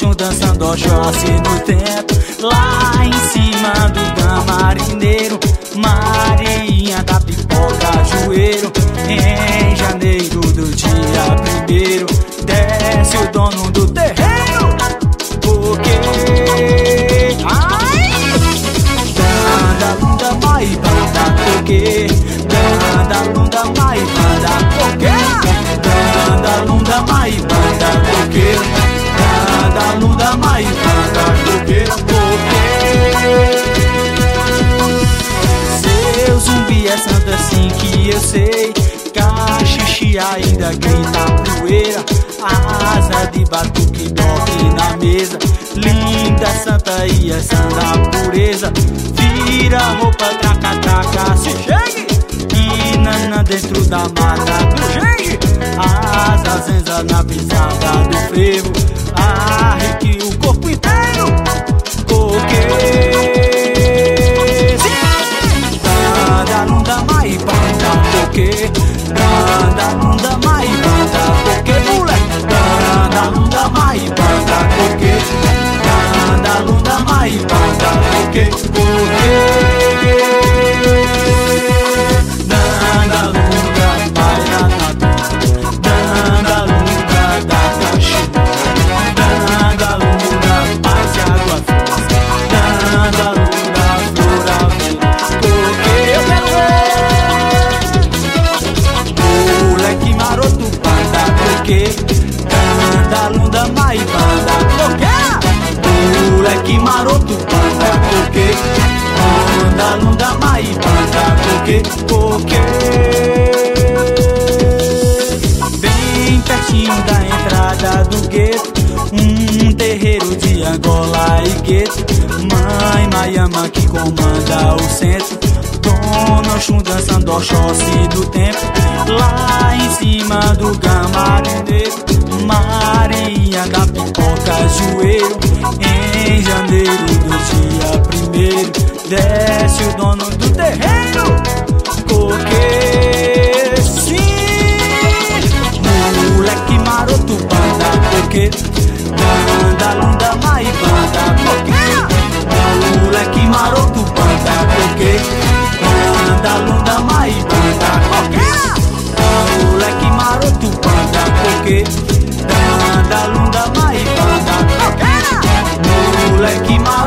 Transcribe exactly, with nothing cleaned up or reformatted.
Oxum dançando Oxóssi no tempo. Lá em cima do Gamarineiro, Marinha da pipoca joelho. Em janeiro do dia primeiro, desce o dono do terreiro, porque ai, banda lunda mai banda porque, banda lunda mai banda porque, banda lunda mai banda porque, banda lunda mai banda porque, porque seu zumbi é santo assim que eu sei. Caxixi ainda grita poeira, asa de batuque toque na mesa. Linda santa e essa da pureza, vira roupa traca traca se chegue. E nana dentro da mata do jegue, asa zenza na pisada do frevo, arreque o corpo inteiro, coqueiro. Banda lunda mai banda porque, banda lunda mai banda porque, moleque. Banda lunda mai banda porque, banda lunda mai banda porque, porque danda lunda vai na nata, danda lunda da caixinha, danda lunda faz água fresca, danda lunda flora porque eu quero ver moleque maroto banda porque, banda lunda mai banda porque, moleque maroto banda porque, banda lunda mai banda porque, porque bem pertinho da entrada do gueto, um terreiro de Angola e gueto. Mãe Maiama que comanda o centro, Dona Oxum dançando Oxóssi do tempo. Lá em cima do Gamarineiro, Maria da pipoca joelho. Em janeiro do dia primeiro, desce o dono do terreiro, porque sim, moleque maroto banda porque, banda lunda mai banda porque, moleque maroto banda porque, banda lunda mai banda porque, moleque maroto banda porque, banda lunda mai banda porque, moleque maroto